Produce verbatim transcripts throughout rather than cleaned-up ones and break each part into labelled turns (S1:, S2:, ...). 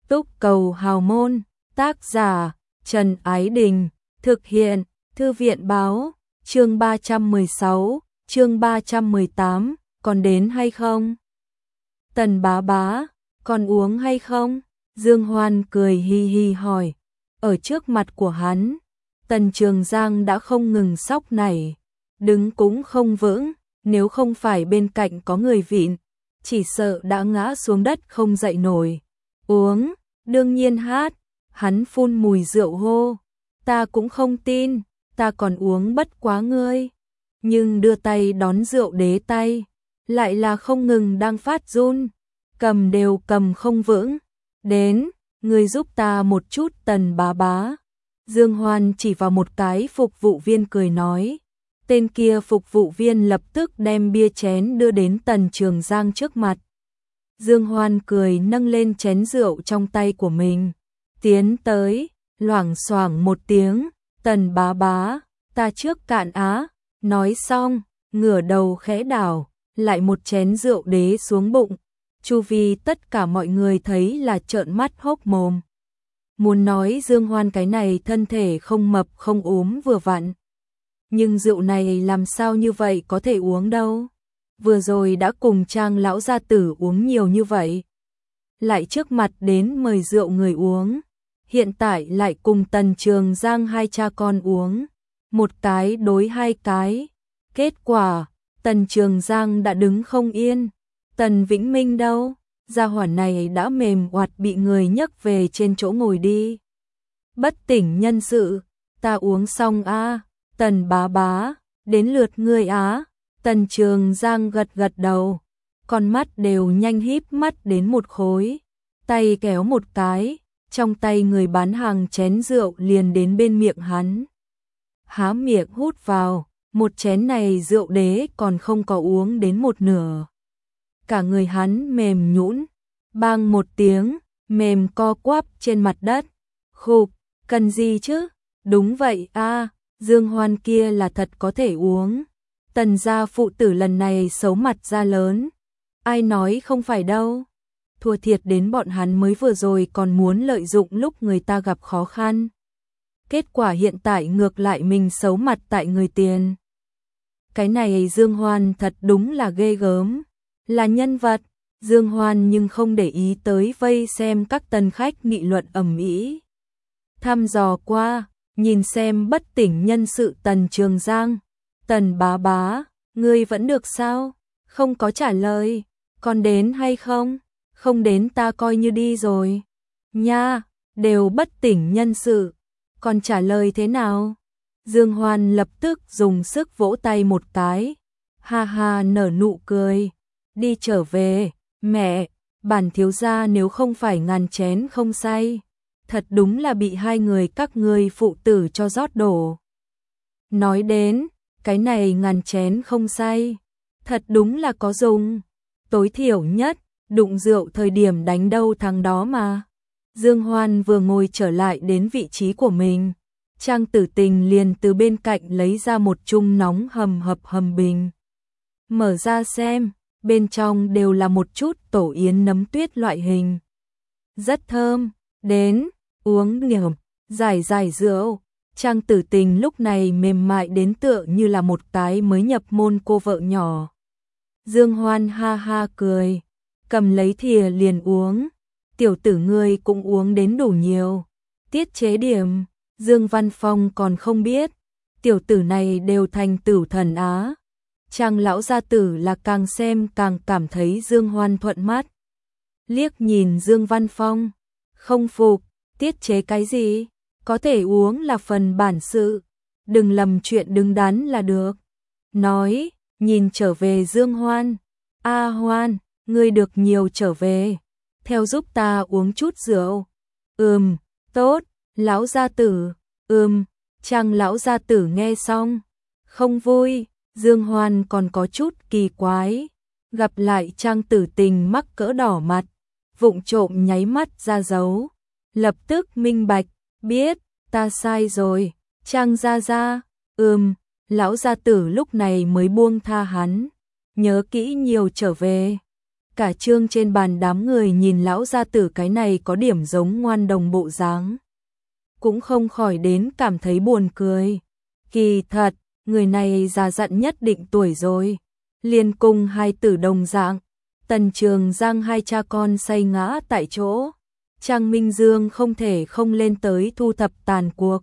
S1: Túc Cầu Hào Môn, tác giả Trần Ái Đình, thực hiện Thư viện Báo, chương ba trăm mười sáu, chương ba trăm mười tám, còn đến hay không? Tần Bá Bá, còn uống hay không? Dương Hoan cười hi hi hỏi. Ở trước mặt của hắn, Tần Trường Giang đã không ngừng sóc nảy, đứng cũng không vững, nếu không phải bên cạnh có người vịn, chỉ sợ đã ngã xuống đất không dậy nổi. Uống, đương nhiên hát, hắn phun mùi rượu hô, ta cũng không tin, ta còn uống bất quá ngươi. Nhưng đưa tay đón rượu đế tay, lại là không ngừng đang phát run, cầm đều cầm không vững. Đến, ngươi giúp ta một chút. Tần Bá Bá. Dương Hoan chỉ vào một cái phục vụ viên cười nói. Tên kia phục vụ viên lập tức đem bia chén đưa đến Tần Trường Giang trước mặt. Dương Hoan cười nâng lên chén rượu trong tay của mình, tiến tới, loảng xoảng một tiếng, Tần Bá Bá, ta trước cạn á. Nói xong, ngửa đầu khẽ đảo, lại một chén rượu đế xuống bụng. Chu vi tất cả mọi người thấy là trợn mắt hốc mồm. Muốn nói Dương Hoan cái này thân thể không mập không ốm vừa vặn. Nhưng rượu này làm sao như vậy có thể uống đâu. Vừa rồi đã cùng Trang lão gia tử uống nhiều như vậy. Lại trước mặt đến mời rượu người uống. Hiện tại lại cùng Tần Trường Giang hai cha con uống. Một cái đối hai cái. Kết quả, Tần Trường Giang đã đứng không yên. Tần Vĩnh Minh đâu? Gia hỏa này đã mềm oặt bị người nhấc về trên chỗ ngồi đi. Bất tỉnh nhân sự, ta uống xong a. Tần Bá Bá, đến lượt ngươi á. Tần Trường Giang gật gật đầu, con mắt đều nhanh híp mắt đến một khối, tay kéo một cái, trong tay người bán hàng chén rượu liền đến bên miệng hắn. Há miệng hút vào, một chén này rượu đế còn không có uống đến một nửa. Cả người hắn mềm nhũn, bang một tiếng, mềm co quắp trên mặt đất. Khục, cần gì chứ? Đúng vậy a, Dương Hoan kia là thật có thể uống. Tần gia phụ tử lần này xấu mặt ra lớn. Ai nói không phải đâu. Thua thiệt đến bọn hắn mới vừa rồi còn muốn lợi dụng lúc người ta gặp khó khăn. Kết quả hiện tại ngược lại mình xấu mặt tại người tiền. Cái này Dương Hoan thật đúng là ghê gớm. Là nhân vật, Dương Hoan nhưng không để ý tới vây xem các tân khách nghị luận ầm ĩ. Thăm dò qua, nhìn xem bất tỉnh nhân sự Tần Trường Giang. Tần Bá Bá, ngươi vẫn được sao? Không có trả lời, còn đến hay không? Không đến ta coi như đi rồi. Nha, đều bất tỉnh nhân sự, còn trả lời thế nào? Dương Hoan lập tức dùng sức vỗ tay một cái, ha ha nở nụ cười. Đi trở về, mẹ, bản thiếu gia nếu không phải ngàn chén không say, thật đúng là bị hai người các ngươi phụ tử cho rót đổ. Nói đến, cái này ngàn chén không say, thật đúng là có dùng, tối thiểu nhất, đụng rượu thời điểm đánh đâu thắng đó mà. Dương Hoan vừa ngồi trở lại đến vị trí của mình, Trang Tử Tình liền từ bên cạnh lấy ra một chung nóng hầm hập hầm bình. Mở ra xem, bên trong đều là một chút tổ yến nấm tuyết loại hình. Rất thơm, đến, uống nhầm, giải giải rượu. Trang Tử Tình lúc này mềm mại đến tựa như là một cái mới nhập môn cô vợ nhỏ. Dương Hoan ha ha cười, cầm lấy thìa liền uống. Tiểu tử ngươi cũng uống đến đủ nhiều. Tiết chế điểm, Dương Văn Phong còn không biết. Tiểu tử này đều thành tửu thần á. Trang lão gia tử là càng xem càng cảm thấy Dương Hoan thuận mắt. Liếc nhìn Dương Văn Phong, không phục, tiết chế cái gì? Có thể uống là phần bản sự, đừng lầm chuyện đứng đắn là được. Nói, nhìn trở về Dương Hoan. A Hoan, ngươi được nhiều trở về, theo giúp ta uống chút rượu. Ừm, tốt, lão gia tử. Ừm, Trang lão gia tử nghe xong, không vui. Dương Hoan còn có chút kỳ quái, gặp lại Trang Tử Tình mắc cỡ đỏ mặt, vụng trộm nháy mắt ra dấu, lập tức minh bạch, biết, ta sai rồi. Trang gia gia, ừm, lão gia tử lúc này mới buông tha hắn, nhớ kỹ nhiều trở về. Cả chương trên bàn đám người nhìn lão gia tử cái này có điểm giống ngoan đồng bộ dáng, cũng không khỏi đến cảm thấy buồn cười. Kỳ thật, người này già dặn nhất định tuổi rồi, liền cùng hai tử đồng dạng. Tần Trường Giang hai cha con say ngã tại chỗ, Trang Minh Dương không thể không lên tới thu thập tàn cuộc.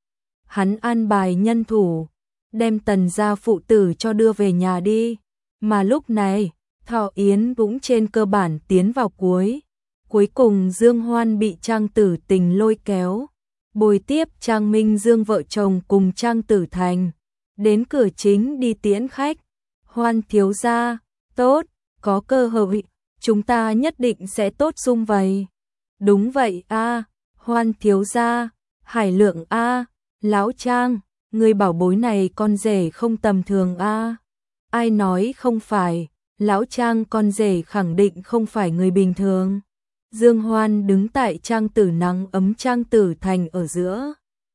S1: Hắn an bài nhân thủ, đem Tần gia phụ tử cho đưa về nhà đi, mà lúc này, thọ yến cũng trên cơ bản tiến vào cuối. Cuối cùng Dương Hoan bị Trang Tử Tình lôi kéo, bồi tiếp Trang Minh Dương vợ chồng cùng Trang Tử Thành, đến cửa chính đi tiễn khách. Hoan thiếu gia, tốt, có cơ hội, chúng ta nhất định sẽ tốt sum vầy. Đúng vậy a, Hoan thiếu gia, Hải Lượng a, lão Trang, người bảo bối này con rể không tầm thường a. Ai nói không phải, lão Trang con rể khẳng định không phải người bình thường. Dương Hoan đứng tại Trang Tử nắng ấm Trang Tử Thành ở giữa.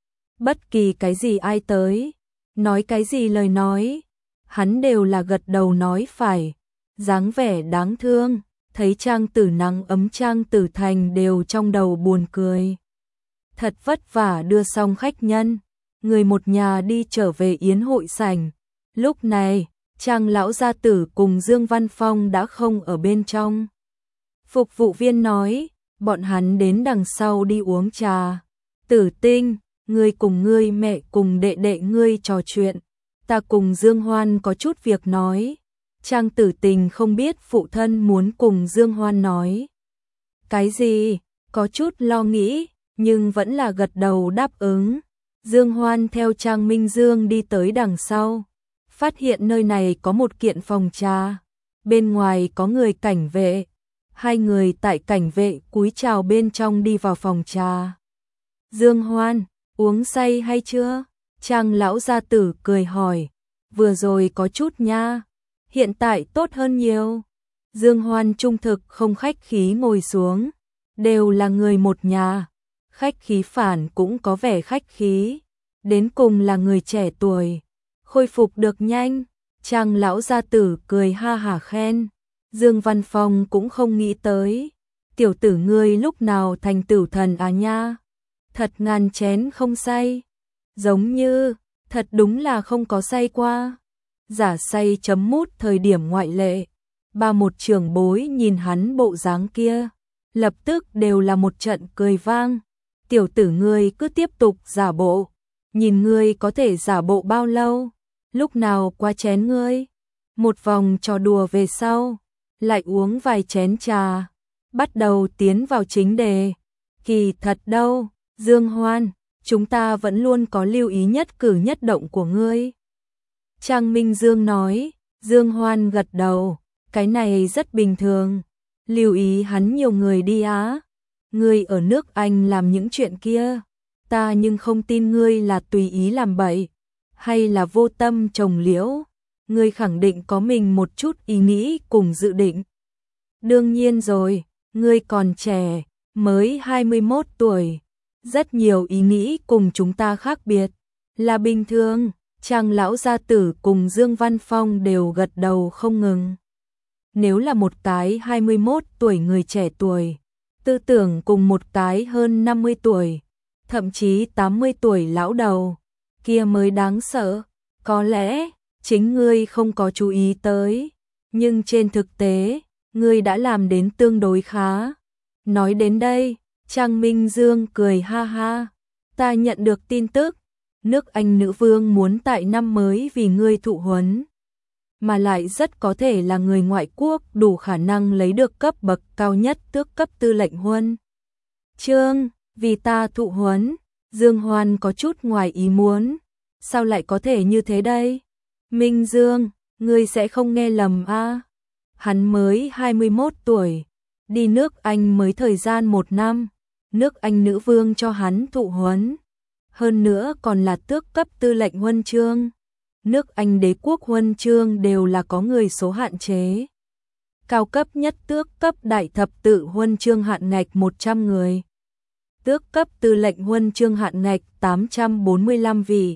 S1: Bất kỳ cái gì ai tới, nói cái gì lời nói, hắn đều là gật đầu nói phải, dáng vẻ đáng thương, thấy Trang Tử nắng ấm Trang Tử Thành đều trong đầu buồn cười. Thật vất vả đưa xong khách nhân, người một nhà đi trở về yến hội sảnh. Lúc này, Trang lão gia tử cùng Dương Văn Phong đã không ở bên trong. Phục vụ viên nói, bọn hắn đến đằng sau đi uống trà. Tử Tinh, ngươi cùng ngươi mẹ cùng đệ đệ ngươi trò chuyện, ta cùng Dương Hoan có chút việc nói. Trang Tử Tình không biết phụ thân muốn cùng Dương Hoan nói cái gì, có chút lo nghĩ, nhưng vẫn là gật đầu đáp ứng. Dương Hoan theo Trang Minh Dương đi tới đằng sau, phát hiện nơi này có một kiện phòng trà, bên ngoài có người cảnh vệ. Hai người tại cảnh vệ cúi chào bên trong đi vào phòng trà. Dương Hoan, uống say hay chưa? Trang lão gia tử cười hỏi. Vừa rồi có chút nha, hiện tại tốt hơn nhiều. Dương Hoan trung thực không khách khí ngồi xuống, đều là người một nhà, khách khí phản cũng có vẻ khách khí, đến cùng là người trẻ tuổi, khôi phục được nhanh. Trang lão gia tử cười ha hả khen. Dương Văn Phong cũng không nghĩ tới, tiểu tử ngươi lúc nào thành tử thần à nha, thật ngàn chén không say, giống như, thật đúng là không có say qua, giả say chấm mút thời điểm ngoại lệ. Ba một trưởng bối nhìn hắn bộ dáng kia, lập tức đều là một trận cười vang. Tiểu tử ngươi cứ tiếp tục giả bộ, nhìn ngươi có thể giả bộ bao lâu, lúc nào qua chén ngươi. Một vòng trò đùa về sau, lại uống vài chén trà, bắt đầu tiến vào chính đề. Kỳ thật đâu, Dương Hoan, chúng ta vẫn luôn có lưu ý nhất cử nhất động của ngươi. Trang Minh Dương nói. Dương Hoan gật đầu, cái này rất bình thường, lưu ý hắn nhiều người đi á. Ngươi ở nước Anh làm những chuyện kia, ta nhưng không tin ngươi là tùy ý làm bậy, hay là vô tâm trồng liễu. Ngươi khẳng định có mình một chút ý nghĩ cùng dự định. Đương nhiên rồi, ngươi còn trẻ, mới hai mươi mốt tuổi, rất nhiều ý nghĩ cùng chúng ta khác biệt, là bình thường. Trang lão gia tử cùng Dương Văn Phong đều gật đầu không ngừng. Nếu là một cái hai mươi mốt tuổi người trẻ tuổi, tư tưởng cùng một cái hơn năm mươi tuổi, thậm chí tám mươi tuổi lão đầu, kia mới đáng sợ. Có lẽ chính ngươi không có chú ý tới, nhưng trên thực tế, ngươi đã làm đến tương đối khá. Nói đến đây, Trang Minh Dương cười ha ha. Ta nhận được tin tức, nước Anh nữ vương muốn tại năm mới vì ngươi thụ huấn, mà lại rất có thể là người ngoại quốc, đủ khả năng lấy được cấp bậc cao nhất tước cấp tư lệnh huân chương, vì ta thụ huấn. Dương Hoan có chút ngoài ý muốn, sao lại có thể như thế đây? Minh Dương, ngươi sẽ không nghe lầm a? À? Hắn mới hai mươi mốt tuổi, đi nước Anh mới thời gian một năm, nước Anh nữ vương cho hắn thụ huấn, hơn nữa còn là tước cấp tư lệnh huân chương. Nước Anh đế quốc huân chương đều là có người số hạn chế. Cao cấp nhất tước cấp đại thập tự huân chương hạn ngạch một trăm người. Tước cấp tư lệnh huân chương hạn ngạch tám trăm bốn mươi lăm vị.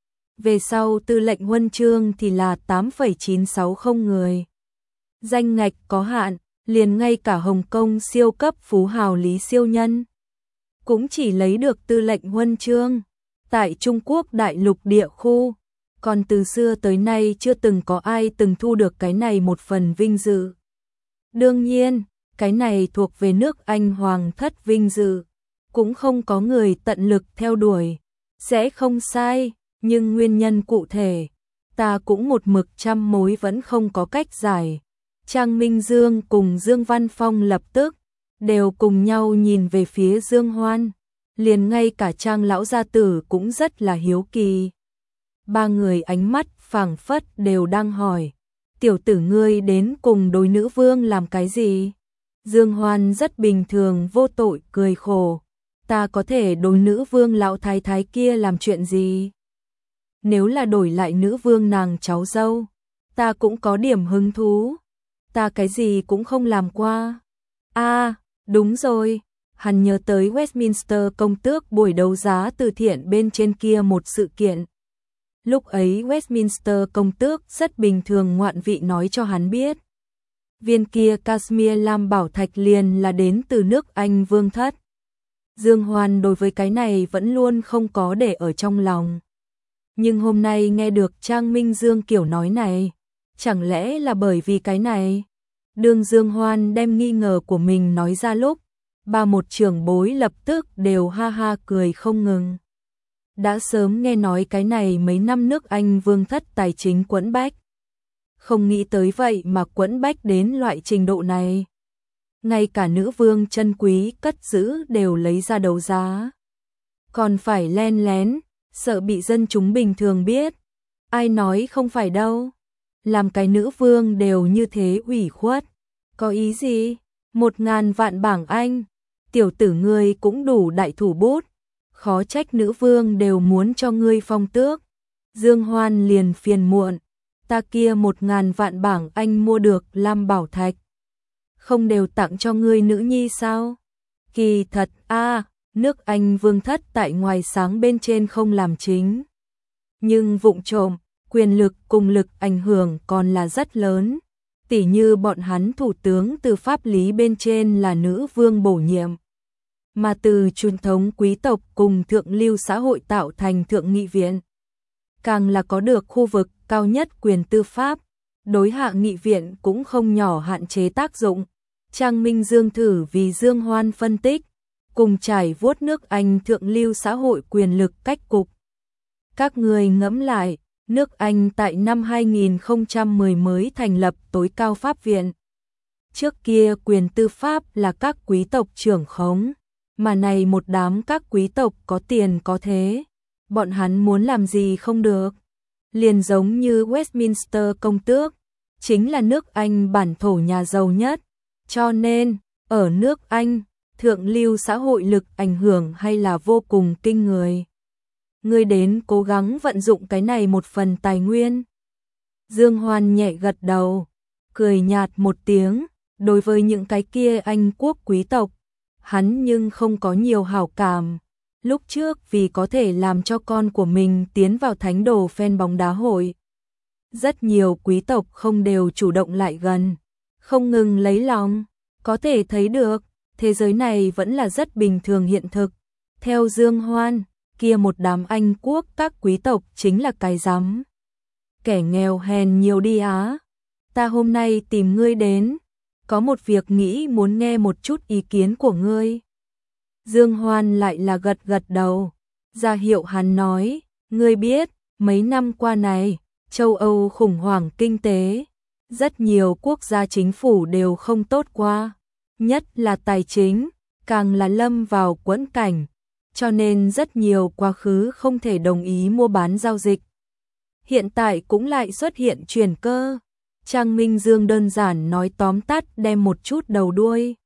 S1: Về sau tư lệnh huân chương thì là tám phẩy chín sáu không người. Danh ngạch có hạn, liền ngay cả Hồng Kông siêu cấp phú hào Lý Siêu Nhân cũng chỉ lấy được tư lệnh huân chương. Tại Trung Quốc đại lục địa khu, còn từ xưa tới nay chưa từng có ai từng thu được cái này một phần vinh dự. Đương nhiên, cái này thuộc về nước Anh hoàng thất vinh dự, cũng không có người tận lực theo đuổi, sẽ không sai, nhưng nguyên nhân cụ thể, ta cũng một mực trăm mối vẫn không có cách giải. Trang Minh Dương cùng Dương Văn Phong lập tức đều cùng nhau nhìn về phía Dương Hoan, liền ngay cả Trang lão gia tử cũng rất là hiếu kỳ. Ba người ánh mắt phảng phất đều đang hỏi, tiểu tử ngươi đến cùng đối nữ vương làm cái gì? Dương Hoan rất bình thường vô tội cười khổ, ta có thể đối nữ vương lão thái thái kia làm chuyện gì? Nếu là đổi lại nữ vương nàng cháu dâu, ta cũng có điểm hứng thú, ta cái gì cũng không làm qua. A, à, đúng rồi, hắn nhớ tới Westminster công tước buổi đấu giá từ thiện bên trên kia một sự kiện. Lúc ấy Westminster công tước rất bình thường ngoạn vị nói cho hắn biết. Viên kia Cashmere Lam bảo thạch liền là đến từ nước Anh vương thất. Dương Hoan đối với cái này vẫn luôn không có để ở trong lòng. Nhưng hôm nay nghe được Trang Minh Dương kiểu nói này, chẳng lẽ là bởi vì cái này? Đương Dương Hoan đem nghi ngờ của mình nói ra lúc, ba một trưởng bối lập tức đều ha ha cười không ngừng. Đã sớm nghe nói cái này mấy năm nước Anh vương thất tài chính quẫn bách. Không nghĩ tới vậy mà quẫn bách đến loại trình độ này. Ngay cả nữ vương chân quý cất giữ đều lấy ra đấu giá. Còn phải len lén, sợ bị dân chúng bình thường biết. Ai nói không phải đâu. Làm cái nữ vương đều như thế ủy khuất. Có ý gì? Một ngàn vạn bảng Anh. Tiểu tử ngươi cũng đủ đại thủ bút. Khó trách nữ vương đều muốn cho ngươi phong tước. Dương Hoan liền phiền muộn. Ta kia một ngàn vạn bảng Anh mua được Lam bảo thạch. Không đều tặng cho ngươi nữ nhi sao? Kỳ thật a, à, nước Anh vương thất tại ngoài sáng bên trên không làm chính. Nhưng vụng trộm, quyền lực cùng lực ảnh hưởng còn là rất lớn. Tỉ như bọn hắn thủ tướng từ pháp lý bên trên là nữ vương bổ nhiệm. Mà từ truyền thống quý tộc cùng thượng lưu xã hội tạo thành thượng nghị viện. Càng là có được khu vực cao nhất quyền tư pháp, đối hạ nghị viện cũng không nhỏ hạn chế tác dụng. Trang Minh Dương thử vì Dương Hoan phân tích, cùng trải vuốt nước Anh thượng lưu xã hội quyền lực cách cục. Các người ngẫm lại, nước Anh tại năm hai nghìn không trăm mười mới thành lập tối cao pháp viện. Trước kia quyền tư pháp là các quý tộc trưởng khống, mà này một đám các quý tộc có tiền có thế, bọn hắn muốn làm gì không được. Liền giống như Westminster công tước, chính là nước Anh bản thổ nhà giàu nhất, cho nên, ở nước Anh, thượng lưu xã hội lực ảnh hưởng hay là vô cùng kinh người. Ngươi đến cố gắng vận dụng cái này một phần tài nguyên. Dương Hoan nhẹ gật đầu, cười nhạt một tiếng, đối với những cái kia Anh quốc quý tộc, hắn nhưng không có nhiều hảo cảm. Lúc trước vì có thể làm cho con của mình tiến vào thánh đồ fan bóng đá hội. Rất nhiều quý tộc không đều chủ động lại gần, không ngừng lấy lòng, có thể thấy được, thế giới này vẫn là rất bình thường hiện thực. Theo Dương Hoan, kia một đám Anh quốc các quý tộc chính là cái rắm. Kẻ nghèo hèn nhiều đi á. Ta hôm nay tìm ngươi đến, có một việc nghĩ muốn nghe một chút ý kiến của ngươi. Dương Hoan lại là gật gật đầu, ra hiệu hắn nói, ngươi biết, mấy năm qua này, châu Âu khủng hoảng kinh tế, rất nhiều quốc gia chính phủ đều không tốt qua, nhất là tài chính, càng là lâm vào quẫn cảnh, cho nên rất nhiều quá khứ không thể đồng ý mua bán giao dịch. Hiện tại cũng lại xuất hiện chuyển cơ. Trang Minh Dương đơn giản nói tóm tắt đem một chút đầu đuôi.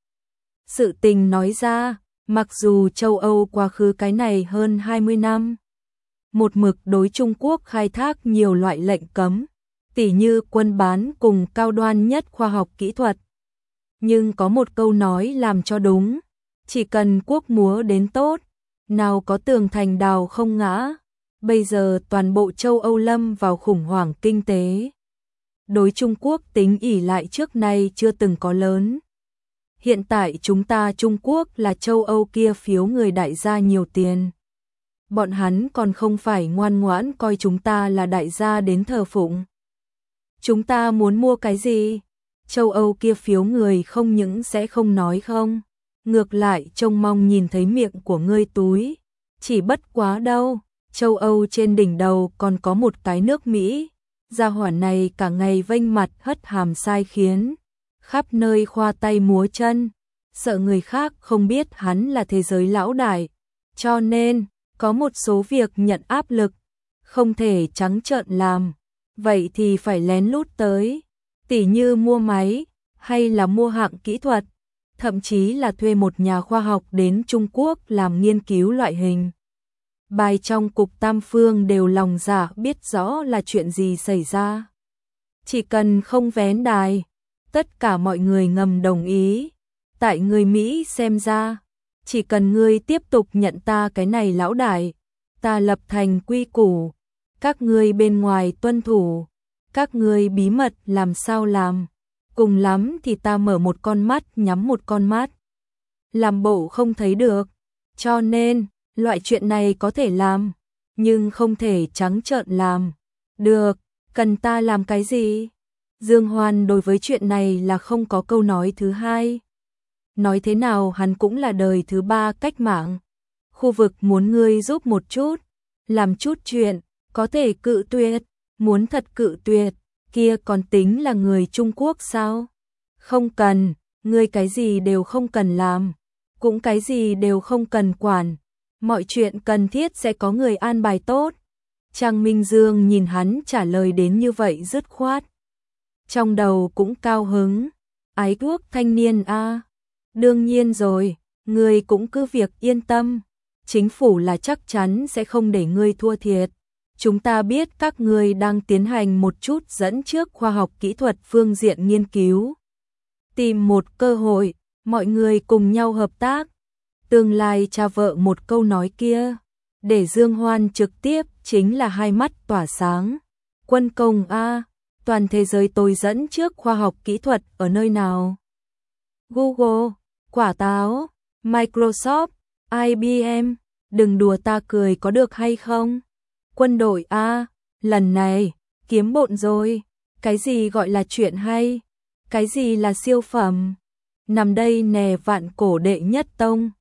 S1: Sự tình nói ra, mặc dù châu Âu quá khứ cái này hơn hai mươi năm, một mực đối Trung Quốc khai thác nhiều loại lệnh cấm, tỉ như quân bán cùng cao đoan nhất khoa học kỹ thuật. Nhưng có một câu nói làm cho đúng, chỉ cần quốc múa đến tốt, nào có tường thành đào không ngã. Bây giờ toàn bộ châu Âu lâm vào khủng hoảng kinh tế. Đối Trung Quốc tính ỷ lại trước nay chưa từng có lớn. hiện tại chúng ta Trung Quốc là châu Âu kia phiếu người đại gia nhiều tiền. Bọn hắn còn không phải ngoan ngoãn coi chúng ta là đại gia đến thờ phụng. Chúng ta muốn mua cái gì? Châu Âu kia phiếu người không những sẽ không nói không. Ngược lại trông mong nhìn thấy miệng của ngươi túi. Chỉ bất quá đâu, châu Âu trên đỉnh đầu còn có một cái nước Mỹ. Gia hỏa này cả ngày vênh mặt hất hàm sai khiến. Khắp nơi khoa tay múa chân. Sợ người khác không biết hắn là thế giới lão đại. Cho nên, có một số việc nhận áp lực. Không thể trắng trợn làm. Vậy thì phải lén lút tới. Tỉ như mua máy, hay là mua hạng kỹ thuật. Thậm chí là thuê một nhà khoa học đến Trung Quốc làm nghiên cứu loại hình. Bài trong cục Tam Phương đều lòng dạ biết rõ là chuyện gì xảy ra. Chỉ cần không vén đài, tất cả mọi người ngầm đồng ý. Tại người Mỹ xem ra, chỉ cần ngươi tiếp tục nhận ta cái này lão đại, ta lập thành quy củ, các ngươi bên ngoài tuân thủ, các ngươi bí mật làm sao làm. Cùng lắm thì ta mở một con mắt nhắm một con mắt. Làm bộ không thấy được. Cho nên, loại chuyện này có thể làm, nhưng không thể trắng trợn làm. Được, cần ta làm cái gì? Dương Hoan đối với chuyện này là không có câu nói thứ hai. Nói thế nào hắn cũng là đời thứ ba cách mạng. Khu vực muốn ngươi giúp một chút, làm chút chuyện, có thể cự tuyệt, muốn thật cự tuyệt. Kia còn tính là người Trung Quốc sao? Không cần, ngươi cái gì đều không cần làm, cũng cái gì đều không cần quản, mọi chuyện cần thiết sẽ có người an bài tốt. Trang Minh Dương nhìn hắn trả lời đến như vậy dứt khoát. Trong đầu cũng cao hứng, ái quốc thanh niên a, à. Đương nhiên rồi, ngươi cũng cứ việc yên tâm, chính phủ là chắc chắn sẽ không để ngươi thua thiệt. Chúng ta biết các ngươi đang tiến hành một chút dẫn trước khoa học kỹ thuật phương diện nghiên cứu. Tìm một cơ hội, mọi người cùng nhau hợp tác. Tương lai cha vợ một câu nói kia, để Dương Hoan trực tiếp chính là hai mắt tỏa sáng. Quân công A, toàn thế giới tôi dẫn trước khoa học kỹ thuật ở nơi nào? Google, quả táo, Microsoft, I B M, đừng đùa ta cười có được hay không? Quân đội A, lần này, kiếm bộn rồi, cái gì gọi là chuyện hay, cái gì là siêu phẩm, nằm đây nè vạn cổ đệ nhất tông,